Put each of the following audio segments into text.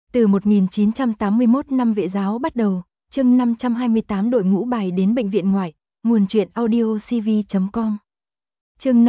Từ 1981 năm Vệ giáo bắt đầu, chương 528 đội ngũ bài đến bệnh viện ngoại, nguồn truyện audio cv.com. Chương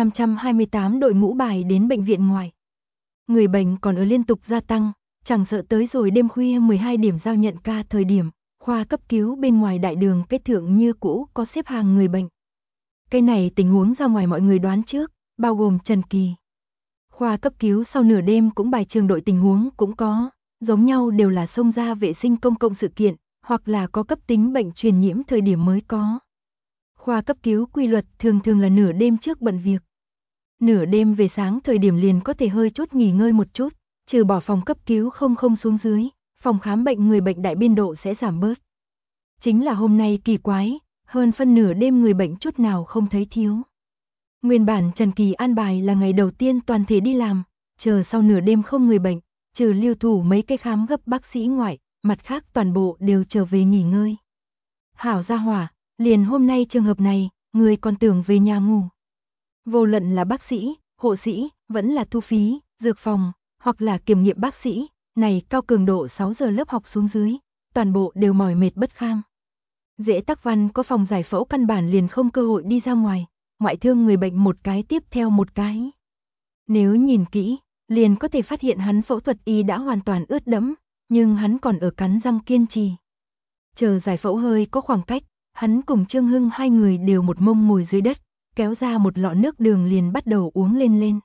528 đội ngũ bài đến bệnh viện ngoại. Người bệnh còn ở liên tục gia tăng, chẳng sợ tới rồi đêm khuya 12 điểm giao nhận ca thời điểm, khoa cấp cứu bên ngoài đại đường kết thượng như cũ có xếp hàng người bệnh. Cái này tình huống ra ngoài mọi người đoán trước, bao gồm Trần Kỳ. Khoa cấp cứu sau nửa đêm cũng bài trường đội tình huống cũng có, giống nhau đều là xông ra vệ sinh công cộng sự kiện, hoặc là có cấp tính bệnh truyền nhiễm thời điểm mới có. Khoa cấp cứu quy luật thường thường là nửa đêm trước bận việc. Nửa đêm về sáng thời điểm liền có thể hơi chút nghỉ ngơi một chút, trừ bỏ phòng cấp cứu không xuống dưới, phòng khám bệnh người bệnh đại biên độ sẽ giảm bớt. Chính là hôm nay kỳ quái, hơn phân nửa đêm người bệnh chút nào không thấy thiếu. Nguyên bản Trần Kỳ an bài là ngày đầu tiên toàn thể đi làm, chờ sau nửa đêm không người bệnh, trừ lưu thủ mấy cái khám gấp bác sĩ ngoại, mặt khác toàn bộ đều trở về nghỉ ngơi. Hảo gia hỏa, liền hôm nay trường hợp này, người còn tưởng về nhà ngủ. Vô luận là bác sĩ, hộ sĩ, vẫn là thu phí, dược phòng, hoặc là kiểm nghiệm bác sĩ, này cao cường độ 6 giờ lớp học xuống dưới, toàn bộ đều mỏi mệt bất kham. Dễ Tắc Văn có phòng giải phẫu căn bản liền không cơ hội đi ra ngoài, ngoại thương người bệnh một cái tiếp theo một cái. Nếu nhìn kỹ, liền có thể phát hiện hắn phẫu thuật y đã hoàn toàn ướt đẫm, nhưng hắn còn ở cắn răng kiên trì. Chờ giải phẫu hơi có khoảng cách, hắn cùng Trương Hưng hai người đều một mông ngồi dưới đất, kéo ra một lọ nước đường liền bắt đầu uống lên.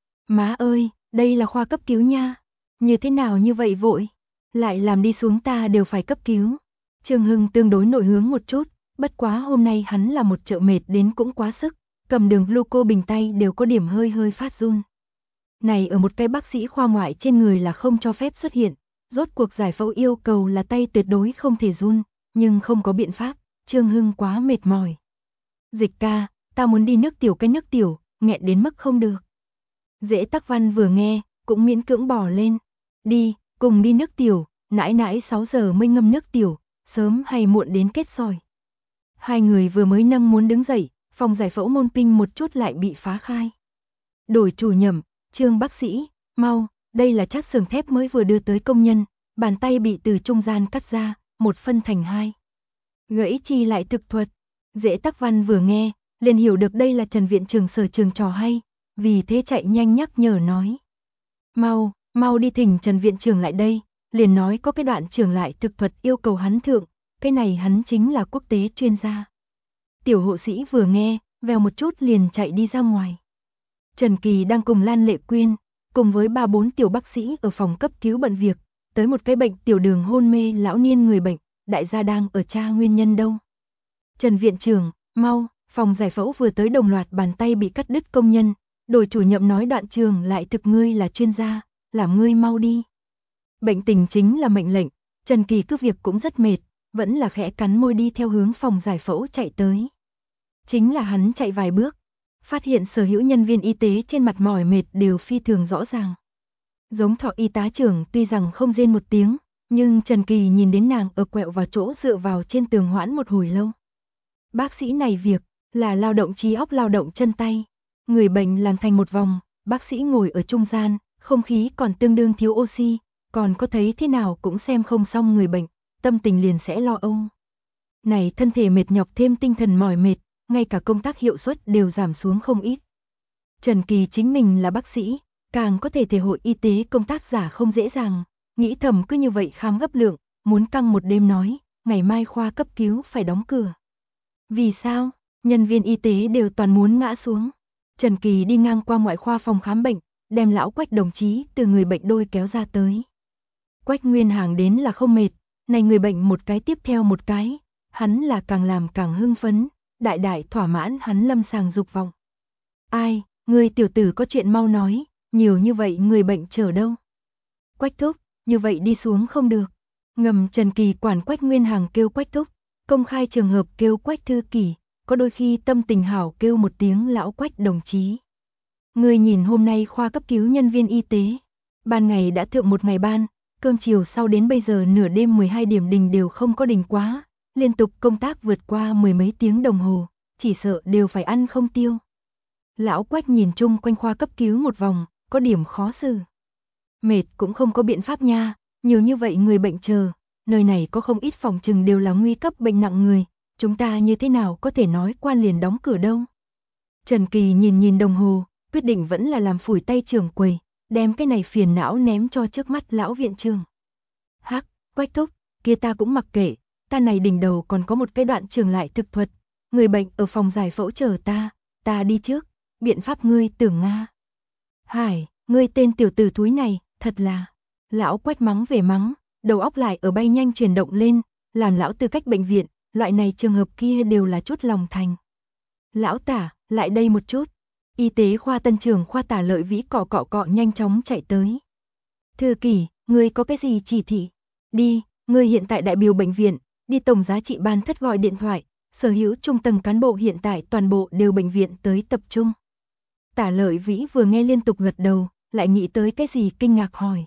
Má ơi, đây là khoa cấp cứu nha, như thế nào như vậy vội, lại làm đi xuống ta đều phải cấp cứu. Trương Hưng tương đối nội hướng một chút, bất quá hôm nay hắn là một chợ mệt đến cũng quá sức, cầm đường gluco bình tay đều có điểm hơi phát run. Này ở một cái bác sĩ khoa ngoại trên người là không cho phép xuất hiện, rốt cuộc giải phẫu yêu cầu là tay tuyệt đối không thể run, nhưng không có biện pháp, Trương Hưng quá mệt mỏi. Dịch ca, ta muốn đi nước tiểu, cái nước tiểu, nghẹn đến mức không được. Dễ Tắc Văn vừa nghe, cũng miễn cưỡng bỏ lên. Đi, cùng đi nước tiểu, nãi 6 giờ mới ngâm nước tiểu, sớm hay muộn đến kết sỏi. Hai người vừa mới nâng muốn đứng dậy, phòng giải phẫu môn pinh một chút lại bị phá khai. Đổi chủ nhầm, Trương bác sĩ, mau, đây là chát xưởng thép mới vừa đưa tới công nhân, bàn tay bị từ trung gian cắt ra, một phân thành hai. Gãy chi lại thực thuật. Dễ Tắc Văn vừa nghe, liền hiểu được đây là Trần viện trưởng sở trường trò hay, vì thế chạy nhanh nhắc nhở nói. Mau đi thỉnh Trần viện trưởng lại đây, liền nói có cái đoạn trưởng lại thực thuật yêu cầu hắn thượng, cái này hắn chính là quốc tế chuyên gia. Tiểu hộ sĩ vừa nghe, vèo một chút liền chạy đi ra ngoài. Trần Kỳ đang cùng Lan Lệ Quyên, cùng với 3-4 tiểu bác sĩ ở phòng cấp cứu bận việc, tới một cái bệnh tiểu đường hôn mê lão niên người bệnh, đại gia đang ở tra nguyên nhân đâu. Trần viện trưởng, mau, phòng giải phẫu vừa tới đồng loạt bàn tay bị cắt đứt công nhân, đổi chủ nhiệm nói đoạn trường lại thực ngươi là chuyên gia, làm ngươi mau đi. Bệnh tình chính là mệnh lệnh, Trần Kỳ cứ việc cũng rất mệt, vẫn là khẽ cắn môi đi theo hướng phòng giải phẫu chạy tới. Chính là hắn chạy vài bước, phát hiện sở hữu nhân viên y tế trên mặt mỏi mệt đều phi thường rõ ràng. Giống Thọ y tá trưởng tuy rằng không rên một tiếng, nhưng Trần Kỳ nhìn đến nàng ở quẹo vào chỗ dựa vào trên tường hoãn một hồi lâu. Bác sĩ này việc là lao động trí óc lao động chân tay, người bệnh làm thành một vòng, bác sĩ ngồi ở trung gian, không khí còn tương đương thiếu oxy, còn có thấy thế nào cũng xem không xong người bệnh, tâm tình liền sẽ lo âu. Này thân thể mệt nhọc thêm tinh thần mỏi mệt, ngay cả công tác hiệu suất đều giảm xuống không ít. Trần Kỳ chính mình là bác sĩ, càng có thể thể hội y tế công tác giả không dễ dàng, nghĩ thầm cứ như vậy khám gấp lượng, muốn căng một đêm nói, ngày mai khoa cấp cứu phải đóng cửa. Vì sao? Nhân viên y tế đều toàn muốn ngã xuống. Trần Kỳ đi ngang qua ngoại khoa phòng khám bệnh, đem lão Quách đồng chí từ người bệnh đôi kéo ra tới. Quách Nguyên Hàng đến là không mệt, này người bệnh một cái tiếp theo một cái, hắn là càng làm càng hưng phấn, đại thỏa mãn hắn lâm sàng dục vọng. Ai, người tiểu tử có chuyện mau nói, nhiều như vậy người bệnh chờ đâu. Quách thúc, như vậy đi xuống không được. Ngầm Trần Kỳ quản Quách Nguyên Hàng kêu Quách thúc, công khai trường hợp kêu Quách thư kỷ, có đôi khi tâm tình hảo kêu một tiếng lão Quách đồng chí. Người nhìn hôm nay khoa cấp cứu nhân viên y tế, ban ngày đã thượng một ngày ban, cơm chiều sau đến bây giờ nửa đêm 12 điểm đình đều không có đình quá, liên tục công tác vượt qua 10 mấy tiếng đồng hồ, chỉ sợ đều phải ăn không tiêu. Lão Quách nhìn chung quanh khoa cấp cứu một vòng, có điểm khó xử. Mệt cũng không có biện pháp nha, Nhiều như vậy người bệnh chờ, nơi này có không ít phòng chừng đều là nguy cấp bệnh nặng người, chúng ta như thế nào có thể nói quan liền đóng cửa đâu. Trần Kỳ nhìn nhìn đồng hồ, quyết định vẫn là làm phủi tay trưởng quầy, đem cái này phiền não ném cho trước mắt lão viện trưởng. Hắc, Quách thúc, kia ta cũng mặc kệ, ta này đỉnh đầu còn có một cái đoạn trường lại thực thuật, người bệnh ở phòng giải phẫu chờ ta đi trước, biện pháp ngươi tưởng Nga. Hải, ngươi tên tiểu tử thúi này, thật là, lão Quách mắng về mắng, đầu óc lại ở bay nhanh chuyển động lên, làm lão tư cách bệnh viện, loại này trường hợp kia đều là chút lòng thành. Lão Tả, lại đây một chút. Y tế khoa tân trưởng khoa Tả Lợi Vĩ cọ nhanh chóng chạy tới. Thư kỷ, ngươi có cái gì chỉ thị? Đi, ngươi hiện tại đại biểu bệnh viện, đi tổng giá trị ban thất gọi điện thoại, sở hữu trung tầng cán bộ hiện tại toàn bộ đều bệnh viện tới tập trung. Tả Lợi Vĩ vừa nghe liên tục gật đầu, lại nghĩ tới cái gì kinh ngạc hỏi.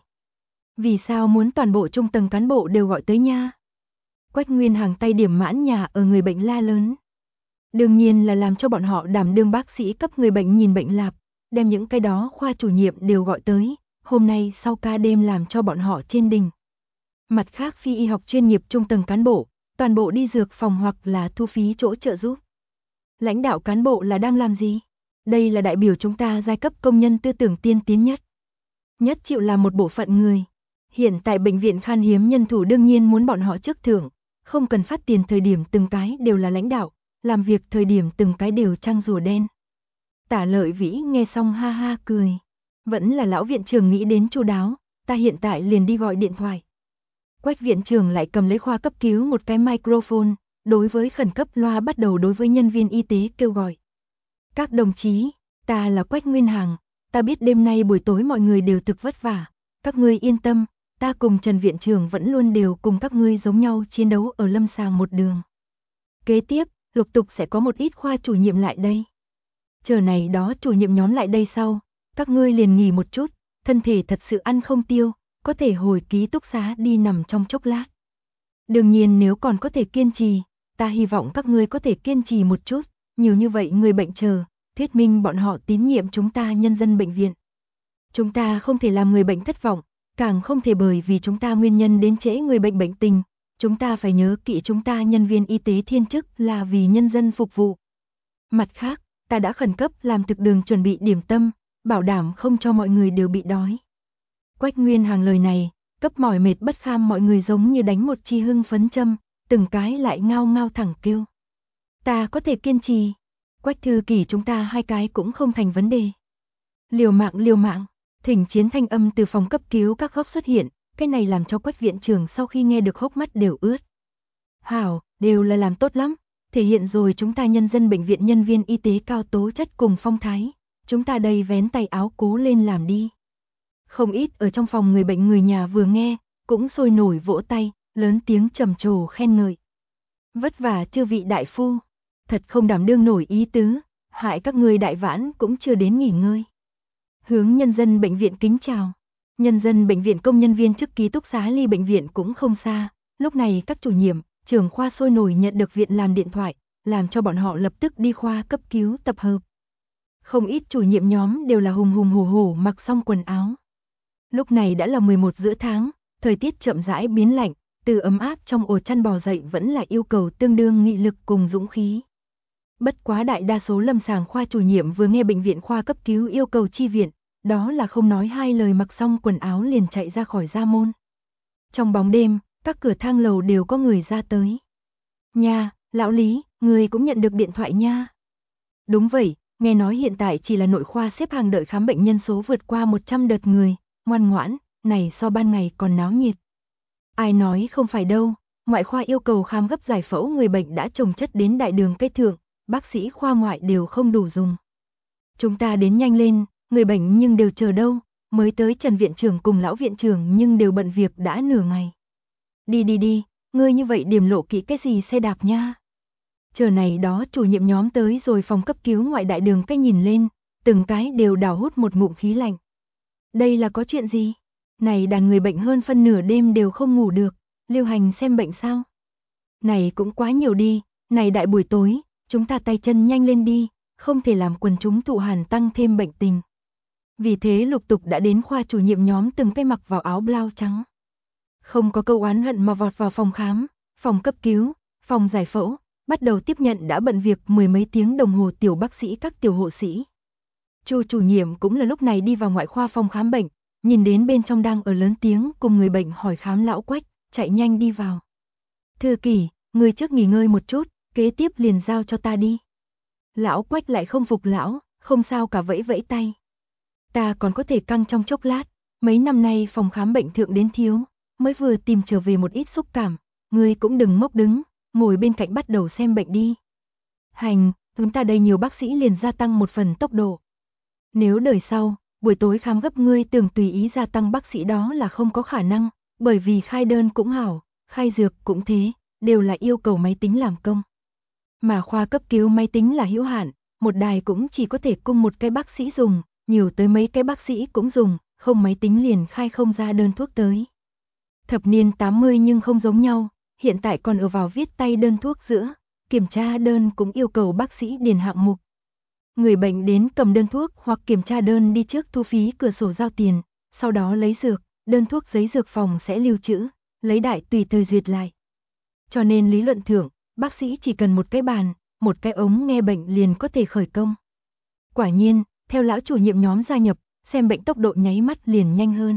Vì sao muốn toàn bộ trung tầng cán bộ đều gọi tới nha? Quách Nguyên Hằng tay điểm mãn nhà ở người bệnh la lớn. Đương nhiên là làm cho bọn họ đảm đương bác sĩ cấp người bệnh nhìn bệnh lạp, đem những cái đó khoa chủ nhiệm đều gọi tới, hôm nay sau ca đêm làm cho bọn họ trên đỉnh. Mặt khác phi y học chuyên nghiệp trung tầng cán bộ, toàn bộ đi dược phòng hoặc là thu phí chỗ trợ giúp. Lãnh đạo cán bộ là đang làm gì? Đây là đại biểu chúng ta giai cấp công nhân tư tưởng tiên tiến nhất. Nhất chịu làm một bộ phận người. Hiện tại bệnh viện khan hiếm nhân thủ đương nhiên muốn bọn họ trước thưởng, không cần phát tiền thời điểm từng cái đều là lãnh đạo, làm việc thời điểm từng cái đều trăng rùa đen. Tả Lợi Vĩ nghe xong ha ha cười. Vẫn là lão viện trưởng nghĩ đến chu đáo, ta hiện tại liền đi gọi điện thoại. Quách viện trưởng lại cầm lấy khoa cấp cứu một cái microphone, đối với khẩn cấp loa bắt đầu đối với nhân viên y tế kêu gọi. Các đồng chí, ta là Quách Nguyên Hằng, ta biết đêm nay buổi tối mọi người đều thực vất vả, các ngươi yên tâm, ta cùng Trần viện trưởng vẫn luôn đều cùng các ngươi giống nhau chiến đấu ở lâm sàng một đường. Kế tiếp, lục tục sẽ có một ít khoa chủ nhiệm lại đây. Chờ này đó chủ nhiệm nhóm lại đây sau, các ngươi liền nghỉ một chút, thân thể thật sự ăn không tiêu, có thể hồi ký túc xá đi nằm trong chốc lát. Đương nhiên nếu còn có thể kiên trì, ta hy vọng các ngươi có thể kiên trì một chút, nhiều như vậy người bệnh chờ, thuyết minh bọn họ tín nhiệm chúng ta nhân dân bệnh viện. Chúng ta không thể làm người bệnh thất vọng, càng không thể bởi vì chúng ta nguyên nhân đến trễ người bệnh bệnh tình, chúng ta phải nhớ kỹ chúng ta nhân viên y tế thiên chức là vì nhân dân phục vụ. Mặt khác, ta đã khẩn cấp làm thực đường chuẩn bị điểm tâm, bảo đảm không cho mọi người đều bị đói. Quách Nguyên Hằng lời này, cấp mỏi mệt bất kham mọi người giống như đánh một chi hưng phấn châm, từng cái lại ngao ngao thẳng kêu. Ta có thể kiên trì, Quách thư kỷ chúng ta hai cái cũng không thành vấn đề. Liều mạng, thỉnh chiến thanh âm từ phòng cấp cứu các góc xuất hiện, cái này làm cho Quách viện trưởng sau khi nghe được hốc mắt đều ướt. Hảo, đều là làm tốt lắm, thể hiện rồi chúng ta nhân dân bệnh viện nhân viên y tế cao tố chất cùng phong thái, chúng ta đây vén tay áo cố lên làm đi. Không ít ở trong phòng người bệnh người nhà vừa nghe, cũng sôi nổi vỗ tay, lớn tiếng trầm trồ khen ngợi. Vất vả chư vị đại phu, thật không đảm đương nổi ý tứ, hại các ngươi đại vãn cũng chưa đến nghỉ ngơi. Hướng nhân dân bệnh viện kính chào. Nhân dân bệnh viện công nhân viên chức ký túc xá ly bệnh viện cũng không xa, lúc này các chủ nhiệm, trưởng khoa sôi nổi nhận được viện làm điện thoại, làm cho bọn họ lập tức đi khoa cấp cứu tập hợp. Không ít chủ nhiệm nhóm đều là hùng hùng hổ mặc xong quần áo. Lúc này đã là 11 giữa tháng, thời tiết chậm rãi biến lạnh, từ ấm áp trong ổ chăn bò dậy vẫn là yêu cầu tương đương nghị lực cùng dũng khí. Bất quá đại đa số lâm sàng khoa chủ nhiệm vừa nghe bệnh viện khoa cấp cứu yêu cầu chi viện, đó là không nói hai lời mặc xong quần áo liền chạy ra khỏi gia môn. Trong bóng đêm, các cửa thang lầu đều có người ra tới. Nha, lão Lý, người cũng nhận được điện thoại nha. Đúng vậy, nghe nói hiện tại chỉ là nội khoa xếp hàng đợi khám bệnh nhân số vượt qua 100 đợt người, ngoan ngoãn, này so ban ngày còn náo nhiệt. Ai nói không phải đâu, ngoại khoa yêu cầu khám gấp giải phẫu người bệnh đã chồng chất đến đại đường cây thượng, bác sĩ khoa ngoại đều không đủ dùng. Chúng ta đến nhanh lên, người bệnh nhưng đều chờ đâu, mới tới Trần viện trưởng cùng lão viện trưởng nhưng đều bận việc đã nửa ngày. Đi, ngươi như vậy điểm lộ kỹ cái gì xe đạp nha. Chờ này đó chủ nhiệm nhóm tới rồi phòng cấp cứu ngoại đại đường cách nhìn lên, từng cái đều đào hút một ngụm khí lạnh. Đây là có chuyện gì? Này đàn người bệnh hơn phân nửa đêm đều không ngủ được, lưu hành xem bệnh sao? Này cũng quá nhiều đi, này đại buổi tối, chúng ta tay chân nhanh lên đi, không thể làm quần chúng tụ hàn tăng thêm bệnh tình. Vì thế lục tục đã đến khoa chủ nhiệm nhóm từng cái mặc vào áo blau trắng. Không có câu oán hận mà vọt vào phòng khám, phòng cấp cứu, phòng giải phẫu, bắt đầu tiếp nhận đã bận việc mười mấy tiếng đồng hồ tiểu bác sĩ các tiểu hộ sĩ. Chu chủ nhiệm cũng là lúc này đi vào ngoại khoa phòng khám bệnh, nhìn đến bên trong đang ở lớn tiếng cùng người bệnh hỏi khám lão Quách, chạy nhanh đi vào. Thư kỷ, người trước nghỉ ngơi một chút, kế tiếp liền giao cho ta đi. Lão Quách lại không phục lão, không sao cả vẫy vẫy tay. Ta còn có thể căng trong chốc lát, mấy năm nay phòng khám bệnh thượng đến thiếu, mới vừa tìm trở về một ít xúc cảm, ngươi cũng đừng ngốc đứng, ngồi bên cạnh bắt đầu xem bệnh đi. Hành, chúng ta đây nhiều bác sĩ liền gia tăng một phần tốc độ. Nếu đời sau, buổi tối khám gấp ngươi tưởng tùy ý gia tăng bác sĩ đó là không có khả năng, bởi vì khai đơn cũng hảo, khai dược cũng thế, đều là yêu cầu máy tính làm công. Mà khoa cấp cứu máy tính là hữu hạn, một đài cũng chỉ có thể cung một cái bác sĩ dùng, nhiều tới mấy cái bác sĩ cũng dùng, không máy tính liền khai không ra đơn thuốc tới. Thập niên 80 nhưng không giống nhau, hiện tại còn ở vào viết tay đơn thuốc giữa, kiểm tra đơn cũng yêu cầu bác sĩ điền hạng mục. Người bệnh đến cầm đơn thuốc hoặc kiểm tra đơn đi trước thu phí cửa sổ giao tiền, sau đó lấy dược, đơn thuốc giấy dược phòng sẽ lưu trữ, lấy đại tùy thời duyệt lại. Cho nên lý luận thượng, bác sĩ chỉ cần một cái bàn, một cái ống nghe bệnh liền có thể khởi công. Quả nhiên, theo lão chủ nhiệm nhóm gia nhập, xem bệnh tốc độ nháy mắt liền nhanh hơn.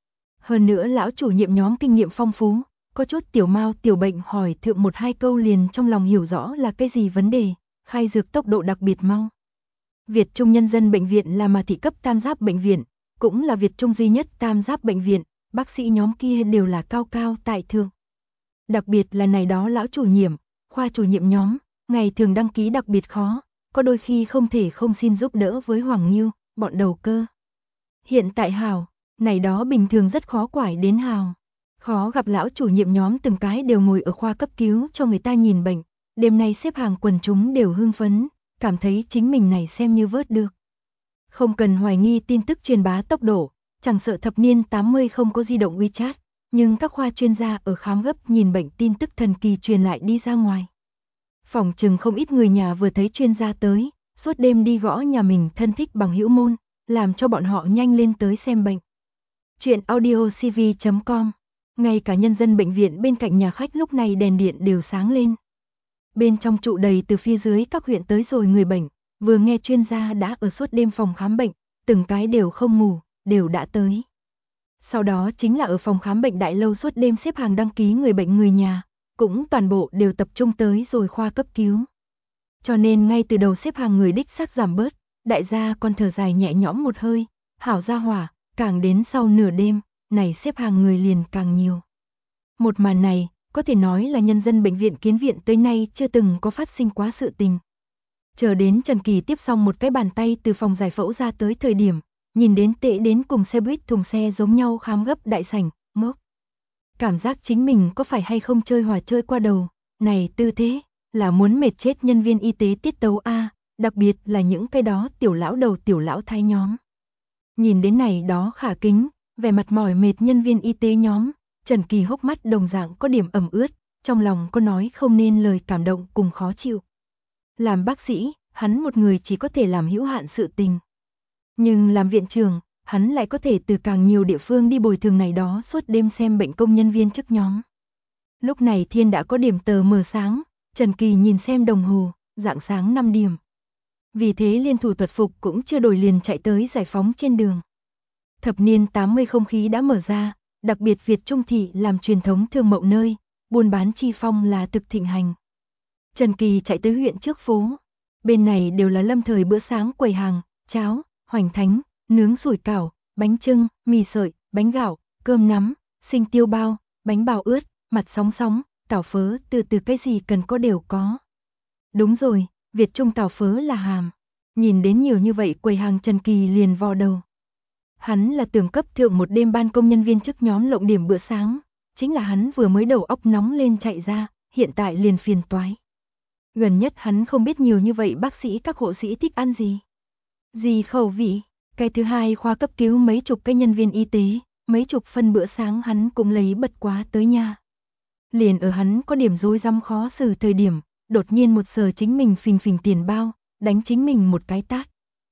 Hơn nữa lão chủ nhiệm nhóm kinh nghiệm phong phú, có chút tiểu mao tiểu bệnh hỏi thượng một hai câu liền trong lòng hiểu rõ là cái gì vấn đề, khai dược tốc độ đặc biệt mau. Việt Trung Nhân dân Bệnh viện là mà thị cấp tam giáp bệnh viện, cũng là Việt Trung duy nhất tam giáp bệnh viện, bác sĩ nhóm kia đều là cao cao tại thượng. Đặc biệt là này đó lão chủ nhiệm, khoa chủ nhiệm nhóm, ngày thường đăng ký đặc biệt khó, có đôi khi không thể không xin giúp đỡ với Hoàng Nghiêu, bọn đầu cơ. Hiện tại hào, này đó bình thường rất khó quải đến hào. Khó gặp lão chủ nhiệm nhóm từng cái đều ngồi ở khoa cấp cứu cho người ta nhìn bệnh, đêm nay xếp hàng quần chúng đều hưng phấn, cảm thấy chính mình này xem như vớt được. Không cần hoài nghi tin tức truyền bá tốc độ, chẳng sợ thập niên 80 không có di động WeChat, nhưng các khoa chuyên gia ở khám gấp nhìn bệnh tin tức thần kỳ truyền lại đi ra ngoài. Phòng chừng không ít người nhà vừa thấy chuyên gia tới, suốt đêm đi gõ nhà mình thân thích bằng hữu môn, làm cho bọn họ nhanh lên tới xem bệnh. Chuyện audiocv.com, ngay cả nhân dân bệnh viện bên cạnh nhà khách lúc này đèn điện đều sáng lên. Bên trong trụ đầy từ phía dưới các huyện tới rồi người bệnh, vừa nghe chuyên gia đã ở suốt đêm phòng khám bệnh, từng cái đều không ngủ, đều đã tới. Sau đó chính là ở phòng khám bệnh đại lâu suốt đêm xếp hàng đăng ký người bệnh người nhà, cũng toàn bộ đều tập trung tới rồi khoa cấp cứu. Cho nên ngay từ đầu xếp hàng người đích xác giảm bớt, đại gia còn thở dài nhẹ nhõm một hơi, hảo gia hỏa, càng đến sau nửa đêm, này xếp hàng người liền càng nhiều. Một màn này, có thể nói là nhân dân bệnh viện Kiến Viện tới nay chưa từng có phát sinh quá sự tình. Chờ đến Trần Kỳ tiếp xong một cái bàn tay từ phòng giải phẫu ra tới thời điểm, nhìn đến tệ đến cùng xe buýt thùng xe giống nhau khám gấp đại sảnh, ngốc. Cảm giác chính mình có phải hay không chơi hòa chơi qua đầu, này tư thế, là muốn mệt chết nhân viên y tế tiết tấu A, đặc biệt là những cái đó tiểu lão đầu tiểu lão thái nhóm. Nhìn đến này đó khả kính, vẻ mặt mỏi mệt nhân viên y tế nhóm, Trần Kỳ hốc mắt đồng dạng có điểm ẩm ướt, trong lòng có nói không nên lời cảm động cùng khó chịu. Làm bác sĩ, hắn một người chỉ có thể làm hữu hạn sự tình. Nhưng làm viện trưởng, hắn lại có thể từ càng nhiều địa phương đi bồi thường này đó suốt đêm xem bệnh công nhân viên chức nhóm. Lúc này thiên đã có điểm tờ mờ sáng, Trần Kỳ nhìn xem đồng hồ, rạng sáng 5 điểm. Vì thế liên thủ thuật phục cũng chưa đổi liền chạy tới giải phóng trên đường. Thập niên 80 không khí đã mở ra, đặc biệt Việt Trung thị làm truyền thống thương mậu nơi, buôn bán chi phong là thực thịnh hành. Trần Kỳ chạy tới huyện trước phố, bên này đều là lâm thời bữa sáng quầy hàng, cháo, hoành thánh, nướng sủi cảo, bánh chưng, mì sợi, bánh gạo, cơm nắm, sinh tiêu bao, bánh bào ướt, mặt sóng sóng, tảo phớ, từ cái gì cần có đều có. Đúng rồi, Việt Trung tảo phớ là hàm. Nhìn đến nhiều như vậy quầy hàng Trần Kỳ liền vò đầu. Hắn là tưởng cấp thượng một đêm ban công nhân viên chức nhóm lộng điểm bữa sáng, chính là hắn vừa mới đầu óc nóng lên chạy ra, hiện tại liền phiền toái. Gần nhất hắn không biết nhiều như vậy bác sĩ các hộ sĩ thích ăn gì. Gì khẩu vị, cái thứ hai khoa cấp cứu mấy chục cái nhân viên y tế, mấy chục phân bữa sáng hắn cũng lấy bật quá tới nhà. Liền ở hắn có điểm rối rắm khó xử thời điểm, đột nhiên một giờ chính mình phình phình tiền bao, đánh chính mình một cái tát.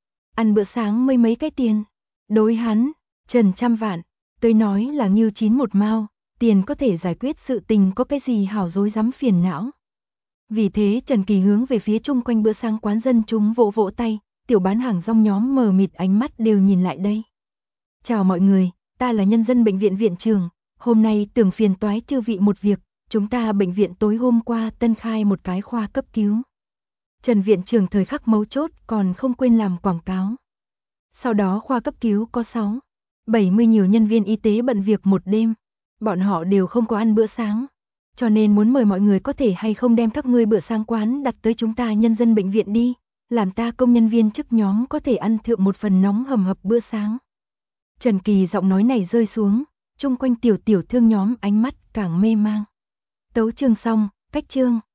Ăn bữa sáng mấy cái tiền, đối hắn, Trần trăm vạn, tôi nói là ngưu chín một mao, tiền có thể giải quyết sự tình, có cái gì hảo rối rắm phiền não. Vì thế Trần Kỳ hướng về phía chung quanh bữa sáng quán dân chúng vỗ vỗ tay, tiểu bán hàng rong nhóm mờ mịt ánh mắt đều nhìn lại đây. Chào mọi người, ta là nhân dân bệnh viện viện trưởng, hôm nay tưởng phiền toái chư vị một việc, chúng ta bệnh viện tối hôm qua tân khai một cái khoa cấp cứu. Trần viện trưởng thời khắc mấu chốt còn không quên làm quảng cáo. Sau đó khoa cấp cứu có 70 nhiều nhân viên y tế bận việc một đêm, bọn họ đều không có ăn bữa sáng. Cho nên muốn mời mọi người có thể hay không đem các ngươi bữa sáng quán đặt tới chúng ta nhân dân bệnh viện đi, làm ta công nhân viên chức nhóm có thể ăn thượng một phần nóng hầm hập bữa sáng. Trần Kỳ giọng nói này rơi xuống, chung quanh tiểu thương nhóm ánh mắt càng mê mang. Tấu chương xong, cách chương.